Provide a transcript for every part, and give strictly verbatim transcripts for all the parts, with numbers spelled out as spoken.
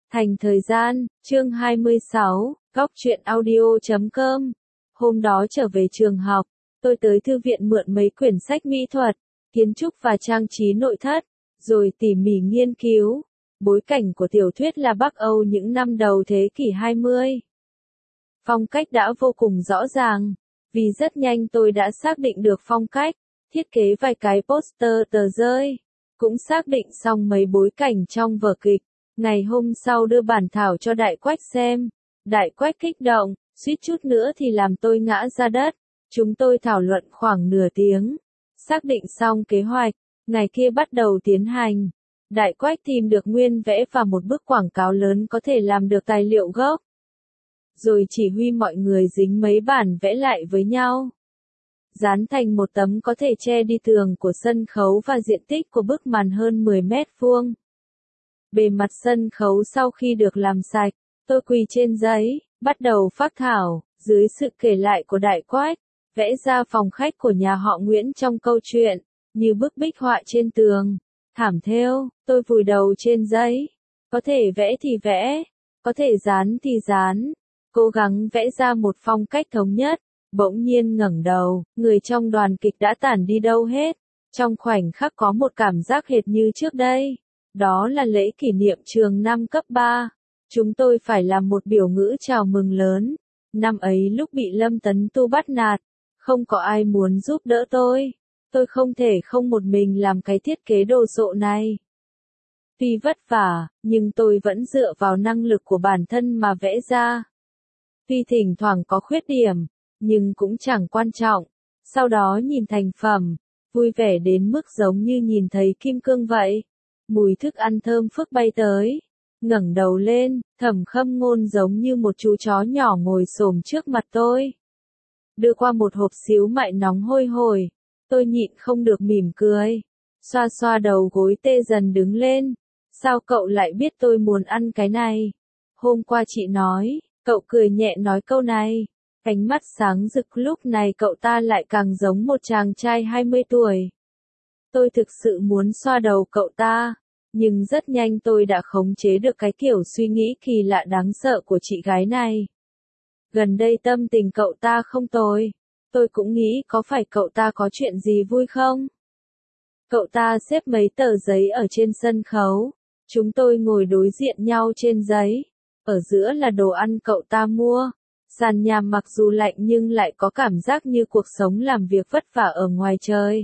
Thành thời gian, chương hai mươi sáu, góc truyện audio chấm com. Hôm đó trở về trường học, tôi tới thư viện mượn mấy quyển sách mỹ thuật, kiến trúc và trang trí nội thất, rồi tỉ mỉ nghiên cứu. Bối cảnh của tiểu thuyết là Bắc Âu những năm đầu thế kỷ hai mươi. Phong cách đã vô cùng rõ ràng, vì rất nhanh tôi đã xác định được phong cách, thiết kế vài cái poster tờ rơi, cũng xác định xong mấy bối cảnh trong vở kịch. Ngày hôm sau đưa bản thảo cho Đại Quách xem, Đại Quách kích động, suýt chút nữa thì làm tôi ngã ra đất. Chúng tôi thảo luận khoảng nửa tiếng, xác định xong kế hoạch, ngày kia bắt đầu tiến hành. Đại Quách tìm được nguyên vẽ và một bức quảng cáo lớn có thể làm được tài liệu gốc. Rồi chỉ huy mọi người dính mấy bản vẽ lại với nhau, dán thành một tấm có thể che đi tường của sân khấu và diện tích của bức màn hơn mười mét vuông. Bề mặt sân khấu sau khi được làm sạch, tôi quỳ trên giấy, bắt đầu phác thảo, dưới sự kể lại của Đại Quách, vẽ ra phòng khách của nhà họ Nguyễn trong câu chuyện, như bức bích họa trên tường, thảm thêu, tôi vùi đầu trên giấy, có thể vẽ thì vẽ, có thể dán thì dán, cố gắng vẽ ra một phong cách thống nhất. Bỗng nhiên ngẩng đầu, người trong đoàn kịch đã tản đi đâu hết, trong khoảnh khắc có một cảm giác hệt như trước đây. Đó là lễ kỷ niệm trường năm cấp ba. Chúng tôi phải làm một biểu ngữ chào mừng lớn. Năm ấy lúc bị Lâm Tấn Tu bắt nạt, không có ai muốn giúp đỡ tôi. Tôi không thể không một mình làm cái thiết kế đồ sộ này. Tuy vất vả, nhưng tôi vẫn dựa vào năng lực của bản thân mà vẽ ra. Tuy thỉnh thoảng có khuyết điểm, nhưng cũng chẳng quan trọng. Sau đó nhìn thành phẩm, vui vẻ đến mức giống như nhìn thấy kim cương vậy. Mùi thức ăn thơm phức bay tới. Ngẩng đầu lên, Thẩm Khâm Ngôn giống như một chú chó nhỏ ngồi xổm trước mặt tôi. Đưa qua một hộp xíu mại nóng hôi hổi. Tôi nhịn không được mỉm cười. Xoa xoa đầu gối tê dần đứng lên. Sao cậu lại biết tôi muốn ăn cái này? Hôm qua chị nói, cậu cười nhẹ nói câu này. Ánh mắt sáng rực lúc này cậu ta lại càng giống một chàng trai hai mươi tuổi. Tôi thực sự muốn xoa đầu cậu ta, nhưng rất nhanh tôi đã khống chế được cái kiểu suy nghĩ kỳ lạ đáng sợ của chị gái này. Gần đây tâm tình cậu ta không tồi, tôi cũng nghĩ có phải cậu ta có chuyện gì vui không? Cậu ta xếp mấy tờ giấy ở trên sân khấu, chúng tôi ngồi đối diện nhau trên giấy, ở giữa là đồ ăn cậu ta mua. Sàn nhà mặc dù lạnh nhưng lại có cảm giác như cuộc sống làm việc vất vả ở ngoài trời.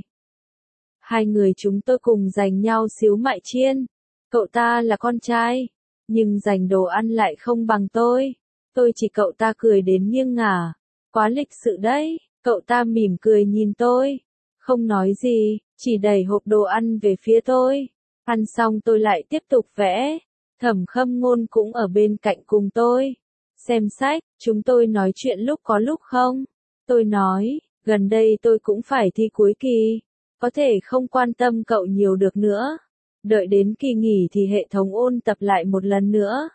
Hai người chúng tôi cùng giành nhau xíu mại chiên. Cậu ta là con trai, nhưng giành đồ ăn lại không bằng tôi. Tôi chỉ cậu ta cười đến nghiêng ngả. Quá lịch sự đấy, cậu ta mỉm cười nhìn tôi. Không nói gì, chỉ đẩy hộp đồ ăn về phía tôi. Ăn xong tôi lại tiếp tục vẽ. Thẩm Khâm Ngôn cũng ở bên cạnh cùng tôi. Xem sách, chúng tôi nói chuyện lúc có lúc không. Tôi nói, gần đây tôi cũng phải thi cuối kỳ. Có thể không quan tâm cậu nhiều được nữa. Đợi đến kỳ nghỉ thì hệ thống ôn tập lại một lần nữa.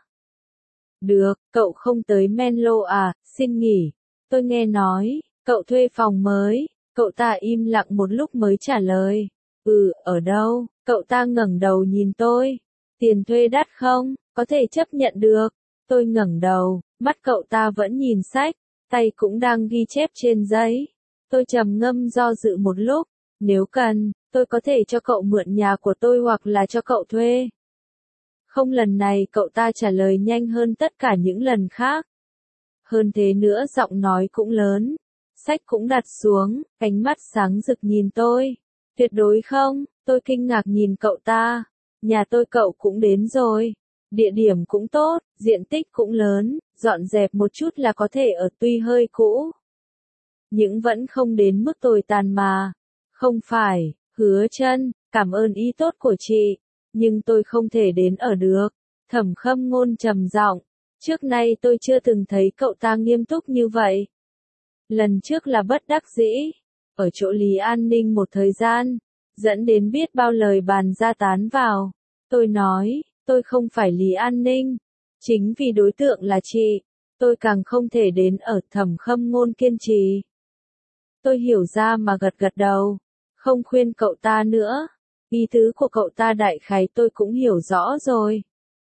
Được, cậu không tới Menlo à, xin nghỉ. Tôi nghe nói, cậu thuê phòng mới. Cậu ta im lặng một lúc mới trả lời. Ừ, ở đâu? Cậu ta ngẩng đầu nhìn tôi. Tiền thuê đắt không? Có thể chấp nhận được. Tôi ngẩng đầu, mắt cậu ta vẫn nhìn sách, tay cũng đang ghi chép trên giấy. Tôi trầm ngâm do dự một lúc. Nếu cần, tôi có thể cho cậu mượn nhà của tôi hoặc là cho cậu thuê. Không, lần này cậu ta trả lời nhanh hơn tất cả những lần khác. Hơn thế nữa giọng nói cũng lớn. Sách cũng đặt xuống, ánh mắt sáng rực nhìn tôi. Tuyệt đối không, tôi kinh ngạc nhìn cậu ta. Nhà tôi cậu cũng đến rồi. Địa điểm cũng tốt, diện tích cũng lớn, dọn dẹp một chút là có thể ở, tuy hơi cũ. Nhưng vẫn không đến mức tồi tàn mà. Không phải, Hứa Chân, cảm ơn ý tốt của chị, nhưng tôi không thể đến ở được. Thẩm Khâm Ngôn trầm giọng, trước nay tôi chưa từng thấy cậu ta nghiêm túc như vậy. Lần trước là bất đắc dĩ, ở chỗ Lý An Ninh một thời gian, dẫn đến biết bao lời bàn ra tán vào. Tôi nói, tôi không phải Lý An Ninh, chính vì đối tượng là chị, tôi càng không thể đến ở. Thẩm Khâm Ngôn kiên trì. Tôi hiểu ra mà gật gật đầu, không khuyên cậu ta nữa, ý tứ của cậu ta đại khái tôi cũng hiểu rõ rồi.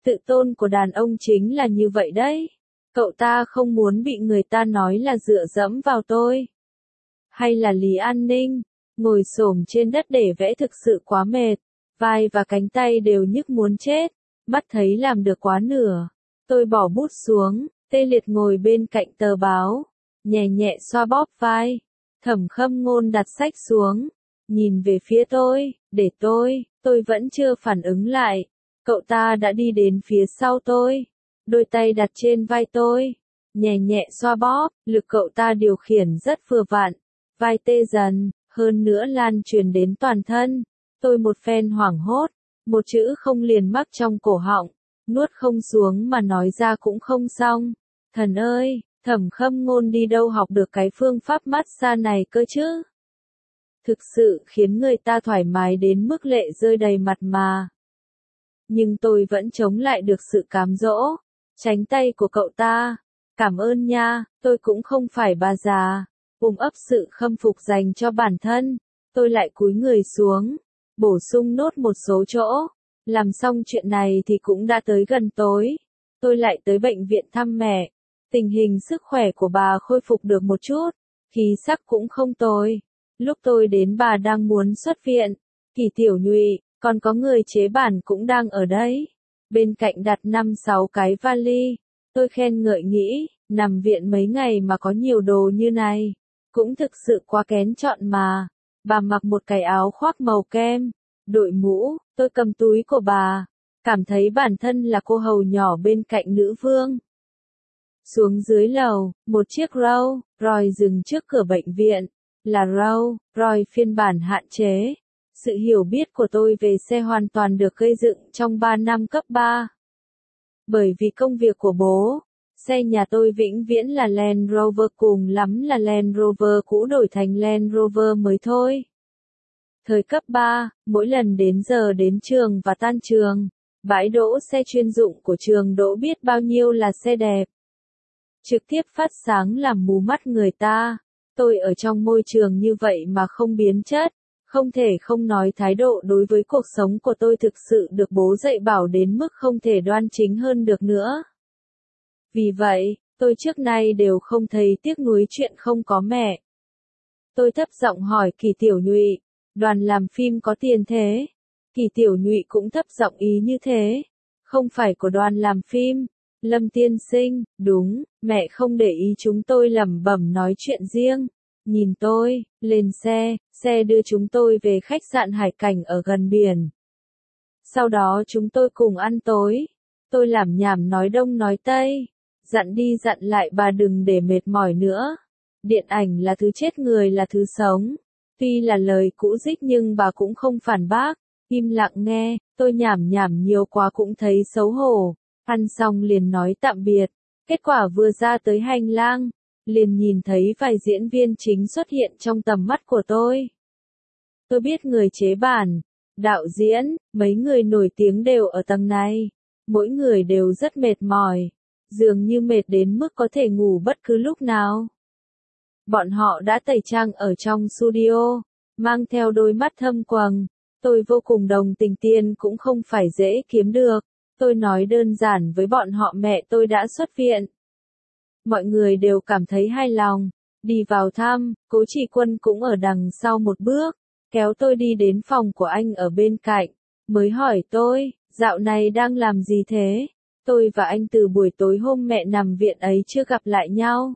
Tự tôn của đàn ông chính là như vậy đấy. Cậu ta không muốn bị người ta nói là dựa dẫm vào tôi. Hay là Lý An Ninh, ngồi xổm trên đất để vẽ thực sự quá mệt, vai và cánh tay đều nhức muốn chết, mắt thấy làm được quá nửa. Tôi bỏ bút xuống, tê liệt ngồi bên cạnh tờ báo, nhẹ nhẹ xoa bóp vai. Thẩm Khâm Ngôn đặt sách xuống, nhìn về phía tôi, để tôi, tôi vẫn chưa phản ứng lại. Cậu ta đã đi đến phía sau tôi, đôi tay đặt trên vai tôi, nhẹ nhẹ xoa bóp, lực cậu ta điều khiển rất vừa vặn, vai tê dần, hơn nữa lan truyền đến toàn thân. Tôi một phen hoảng hốt, một chữ không liền mắc trong cổ họng, nuốt không xuống mà nói ra cũng không xong. Thần ơi, Thẩm Khâm Ngôn đi đâu học được cái phương pháp massage này cơ chứ? Thực sự khiến người ta thoải mái đến mức lệ rơi đầy mặt mà. Nhưng tôi vẫn chống lại được sự cám dỗ, tránh tay của cậu ta. Cảm ơn nha, tôi cũng không phải bà già. Ôm ấp sự khâm phục dành cho bản thân, tôi lại cúi người xuống, bổ sung nốt một số chỗ. Làm xong chuyện này thì cũng đã tới gần tối. Tôi lại tới bệnh viện thăm mẹ. Tình hình sức khỏe của bà khôi phục được một chút, khí sắc cũng không tồi. Lúc tôi đến bà đang muốn xuất viện, Kỳ Tiểu Nhụy, còn có người chế bản cũng đang ở đấy. Bên cạnh đặt năm sáu cái vali. Tôi khen ngợi nghĩ, nằm viện mấy ngày mà có nhiều đồ như này, cũng thực sự quá kén chọn mà. Bà mặc một cái áo khoác màu kem, đội mũ, tôi cầm túi của bà, cảm thấy bản thân là cô hầu nhỏ bên cạnh nữ vương. Xuống dưới lầu, một chiếc Rolls Royce dừng trước cửa bệnh viện, là Rolls Royce phiên bản hạn chế. Sự hiểu biết của tôi về xe hoàn toàn được gây dựng trong ba năm cấp ba. Bởi vì công việc của bố, xe nhà tôi vĩnh viễn là Land Rover, cùng lắm là Land Rover cũ đổi thành Land Rover mới thôi. Thời cấp ba, mỗi lần đến giờ đến trường và tan trường, bãi đỗ xe chuyên dụng của trường đỗ biết bao nhiêu là xe đẹp. Trực tiếp phát sáng làm mù mắt người ta. Tôi ở trong môi trường như vậy mà không biến chất, không thể không nói thái độ đối với cuộc sống của tôi thực sự được bố dạy bảo đến mức không thể đoan chính hơn được nữa. Vì vậy, tôi trước nay đều không thấy tiếc nuối chuyện không có mẹ. Tôi thấp giọng hỏi Kỳ Tiểu Nhụy, đoàn làm phim có tiền thế? Kỳ Tiểu Nhụy cũng thấp giọng ý như thế. Không phải của đoàn làm phim. Lâm tiên sinh, đúng, mẹ không để ý chúng tôi lẩm bẩm nói chuyện riêng. Nhìn tôi, lên xe, xe đưa chúng tôi về khách sạn Hải Cảnh ở gần biển. Sau đó chúng tôi cùng ăn tối. Tôi lảm nhảm nói đông nói tây, dặn đi dặn lại bà đừng để mệt mỏi nữa. Điện ảnh là thứ chết, người là thứ sống. Tuy là lời cũ dích nhưng bà cũng không phản bác, im lặng nghe. Tôi nhảm nhảm nhiều quá cũng thấy xấu hổ. Ăn xong liền nói tạm biệt. Kết quả vừa ra tới hành lang, liền nhìn thấy vài diễn viên chính xuất hiện trong tầm mắt của tôi. Tôi biết người chế bản, đạo diễn, mấy người nổi tiếng đều ở tầng này. Mỗi người đều rất mệt mỏi, dường như mệt đến mức có thể ngủ bất cứ lúc nào. Bọn họ đã tẩy trang ở trong studio, mang theo đôi mắt thâm quầng. Tôi vô cùng đồng tình, tiền cũng không phải dễ kiếm được. Tôi nói đơn giản với bọn họ mẹ tôi đã xuất viện. Mọi người đều cảm thấy hài lòng. Đi vào thăm, Cố Chỉ Quân cũng ở đằng sau một bước, kéo tôi đi đến phòng của anh ở bên cạnh, mới hỏi tôi, dạo này đang làm gì thế? Tôi và anh từ buổi tối hôm mẹ nằm viện ấy chưa gặp lại nhau.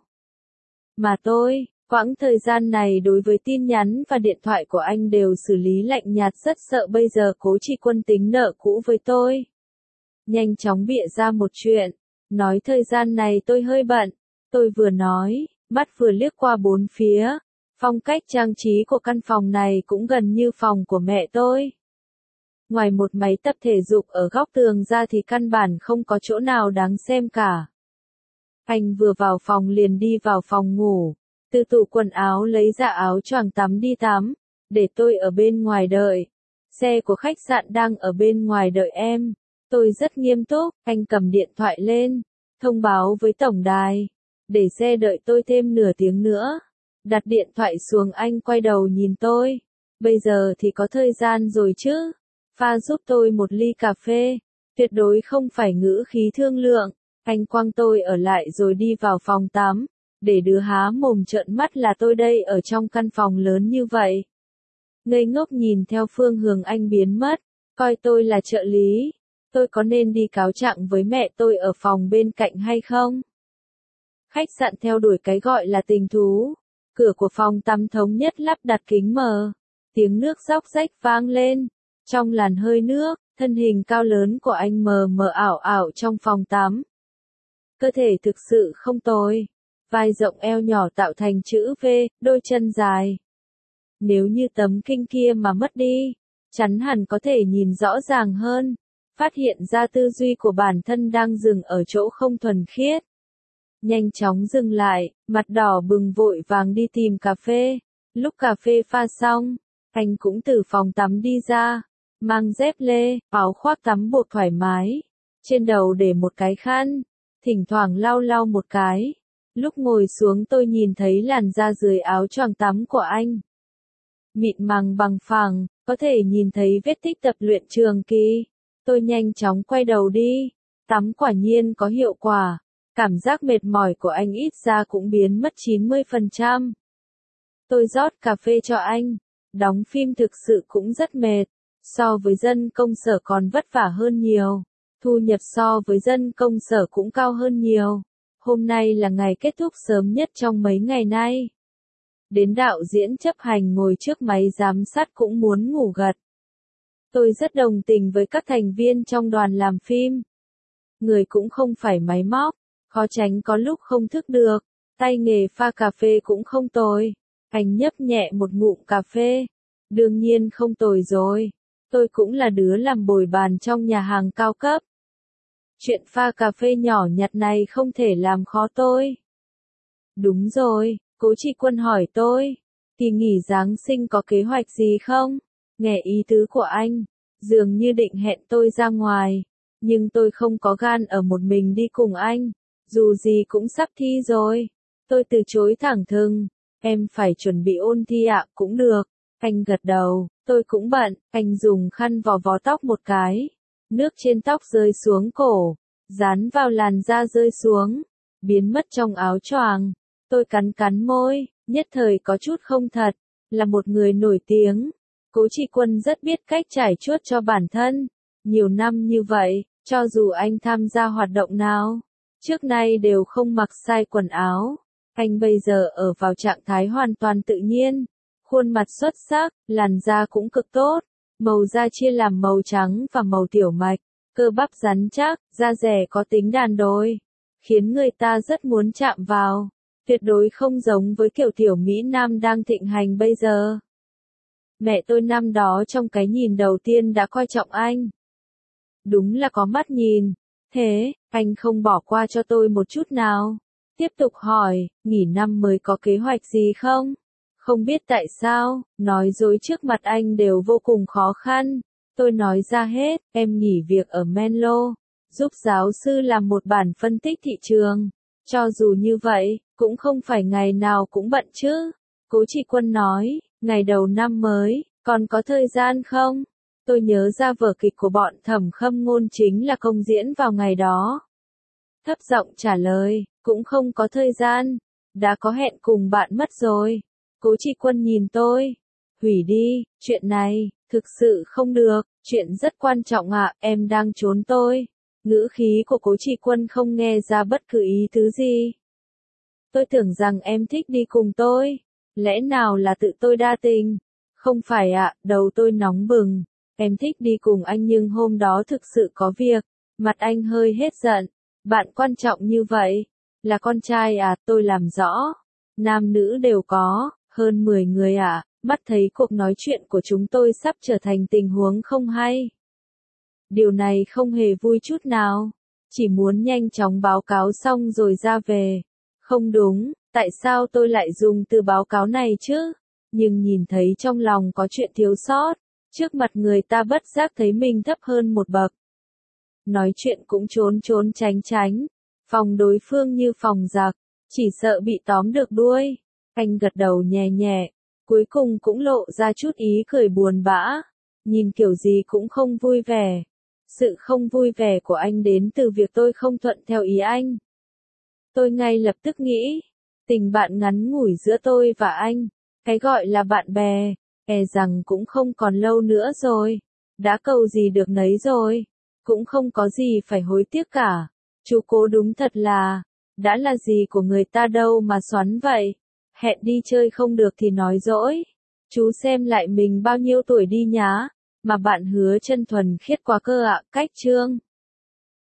Mà tôi, quãng thời gian này đối với tin nhắn và điện thoại của anh đều xử lý lạnh nhạt, rất sợ bây giờ Cố Chỉ Quân tính nợ cũ với tôi. Nhanh chóng bịa ra một chuyện, nói thời gian này tôi hơi bận. Tôi vừa nói, mắt vừa liếc qua bốn phía. Phong cách trang trí của căn phòng này cũng gần như phòng của mẹ tôi. Ngoài một máy tập thể dục ở góc tường ra thì căn bản không có chỗ nào đáng xem cả. Anh vừa vào phòng liền đi vào phòng ngủ, từ tủ quần áo lấy ra áo choàng tắm đi tắm, để tôi ở bên ngoài đợi. Xe của khách sạn đang ở bên ngoài đợi em. Tôi rất nghiêm túc, anh cầm điện thoại lên, thông báo với tổng đài, để xe đợi tôi thêm nửa tiếng nữa. Đặt điện thoại xuống anh quay đầu nhìn tôi. Bây giờ thì có thời gian rồi chứ? Pha giúp tôi một ly cà phê. Tuyệt đối không phải ngữ khí thương lượng. Anh quăng tôi ở lại rồi đi vào phòng tắm. Để đứa há mồm trợn mắt là tôi đây ở trong căn phòng lớn như vậy. Ngây ngốc nhìn theo phương hướng anh biến mất. Coi tôi là trợ lý. Tôi có nên đi cáo trạng với mẹ tôi ở phòng bên cạnh hay không? Khách sạn theo đuổi cái gọi là tình thú. Cửa của phòng tắm thống nhất lắp đặt kính mờ. Tiếng nước róc rách vang lên. Trong làn hơi nước, thân hình cao lớn của anh mờ mờ ảo ảo trong phòng tắm. Cơ thể thực sự không tồi. Vai rộng eo nhỏ tạo thành chữ V, đôi chân dài. Nếu như tấm kinh kia mà mất đi, chắn hẳn có thể nhìn rõ ràng hơn. Phát hiện ra tư duy của bản thân đang dừng ở chỗ không thuần khiết. Nhanh chóng dừng lại, mặt đỏ bừng vội vàng đi tìm cà phê. Lúc cà phê pha xong, anh cũng từ phòng tắm đi ra, mang dép lê, áo khoác tắm buộc thoải mái. Trên đầu để một cái khăn, thỉnh thoảng lau lau một cái. Lúc ngồi xuống tôi nhìn thấy làn da dưới áo choàng tắm của anh. Mịn màng bằng phẳng, có thể nhìn thấy vết tích tập luyện trường kỳ. Tôi nhanh chóng quay đầu đi. Tắm quả nhiên có hiệu quả. Cảm giác mệt mỏi của anh ít ra cũng biến mất chín mươi phần trăm. Tôi rót cà phê cho anh. Đóng phim thực sự cũng rất mệt. So với dân công sở còn vất vả hơn nhiều. Thu nhập so với dân công sở cũng cao hơn nhiều. Hôm nay là ngày kết thúc sớm nhất trong mấy ngày nay. Đến đạo diễn chấp hành ngồi trước máy giám sát cũng muốn ngủ gật. Tôi rất đồng tình với các thành viên trong đoàn làm phim. Người cũng không phải máy móc, khó tránh có lúc không thức được. Tay nghề pha cà phê cũng không tồi. Anh nhấp nhẹ một ngụm cà phê. Đương nhiên không tồi rồi. Tôi cũng là đứa làm bồi bàn trong nhà hàng cao cấp. Chuyện pha cà phê nhỏ nhặt này không thể làm khó tôi. Đúng rồi, Cố Trị Quân hỏi tôi. Kỳ nghỉ Giáng sinh có kế hoạch gì không? Nghe ý tứ của anh, dường như định hẹn tôi ra ngoài. Nhưng tôi không có gan ở một mình đi cùng anh. Dù gì cũng sắp thi rồi. Tôi từ chối thẳng thừng. Em phải chuẩn bị ôn thi ạ, cũng được. Anh gật đầu, tôi cũng bận. Anh dùng khăn vò vò tóc một cái. Nước trên tóc rơi xuống cổ, dán vào làn da rơi xuống, biến mất trong áo choàng. Tôi cắn cắn môi, nhất thời có chút không thật, là một người nổi tiếng. Cố Trị Quân rất biết cách trải chuốt cho bản thân. Nhiều năm như vậy, cho dù anh tham gia hoạt động nào, trước nay đều không mặc sai quần áo. Anh bây giờ ở vào trạng thái hoàn toàn tự nhiên. Khuôn mặt xuất sắc, làn da cũng cực tốt. Màu da chia làm màu trắng và màu tiểu mạch, cơ bắp rắn chắc, da dẻ có tính đàn đồi, khiến người ta rất muốn chạm vào. Tuyệt đối không giống với kiểu tiểu Mỹ Nam đang thịnh hành bây giờ. Mẹ tôi năm đó trong cái nhìn đầu tiên đã coi trọng anh. Đúng là có mắt nhìn. Thế, anh không bỏ qua cho tôi một chút nào. Tiếp tục hỏi, nghỉ năm mới có kế hoạch gì không? Không biết tại sao, nói dối trước mặt anh đều vô cùng khó khăn. Tôi nói ra hết, em nghỉ việc ở Menlo, giúp giáo sư làm một bản phân tích thị trường. Cho dù như vậy, cũng không phải ngày nào cũng bận chứ. Cố Trị Quân nói, ngày đầu năm mới, còn có thời gian không? Tôi nhớ ra vở kịch của bọn Thẩm Khâm Ngôn chính là công diễn vào ngày đó. Thấp giọng trả lời, cũng không có thời gian, đã có hẹn cùng bạn mất rồi. Cố Trị Quân nhìn tôi, hủy đi, chuyện này, thực sự không được, chuyện rất quan trọng ạ, em đang trốn tôi. Ngữ khí của Cố Trị Quân không nghe ra bất cứ ý tứ gì. Tôi tưởng rằng em thích đi cùng tôi, lẽ nào là tự tôi đa tình? Không phải ạ, đầu tôi nóng bừng, em thích đi cùng anh nhưng hôm đó thực sự có việc, mặt anh hơi hết giận, bạn quan trọng như vậy, là con trai à, tôi làm rõ, nam nữ đều có. Hơn mười người ạ, à, mắt thấy cuộc nói chuyện của chúng tôi sắp trở thành tình huống không hay. Điều này không hề vui chút nào. Chỉ muốn nhanh chóng báo cáo xong rồi ra về. Không đúng, tại sao tôi lại dùng từ báo cáo này chứ? Nhưng nhìn thấy trong lòng có chuyện thiếu sót. Trước mặt người ta bất giác thấy mình thấp hơn một bậc. Nói chuyện cũng trốn trốn tránh tránh. Phòng đối phương như phòng giặc. Chỉ sợ bị tóm được đuôi. Anh gật đầu nhẹ nhẹ, cuối cùng cũng lộ ra chút ý cười buồn bã, nhìn kiểu gì cũng không vui vẻ. Sự không vui vẻ của anh đến từ việc tôi không thuận theo ý anh. Tôi ngay lập tức nghĩ, tình bạn ngắn ngủi giữa tôi và anh, cái gọi là bạn bè, e rằng cũng không còn lâu nữa rồi. Đã cầu gì được nấy rồi, cũng không có gì phải hối tiếc cả. Chú Cố đúng thật là, đã là gì của người ta đâu mà xoắn vậy. Hẹn đi chơi không được thì nói dỗi. Chú xem lại mình bao nhiêu tuổi đi nhá, mà bạn hứa chân thuần khiết quá cơ ạ. Cách chương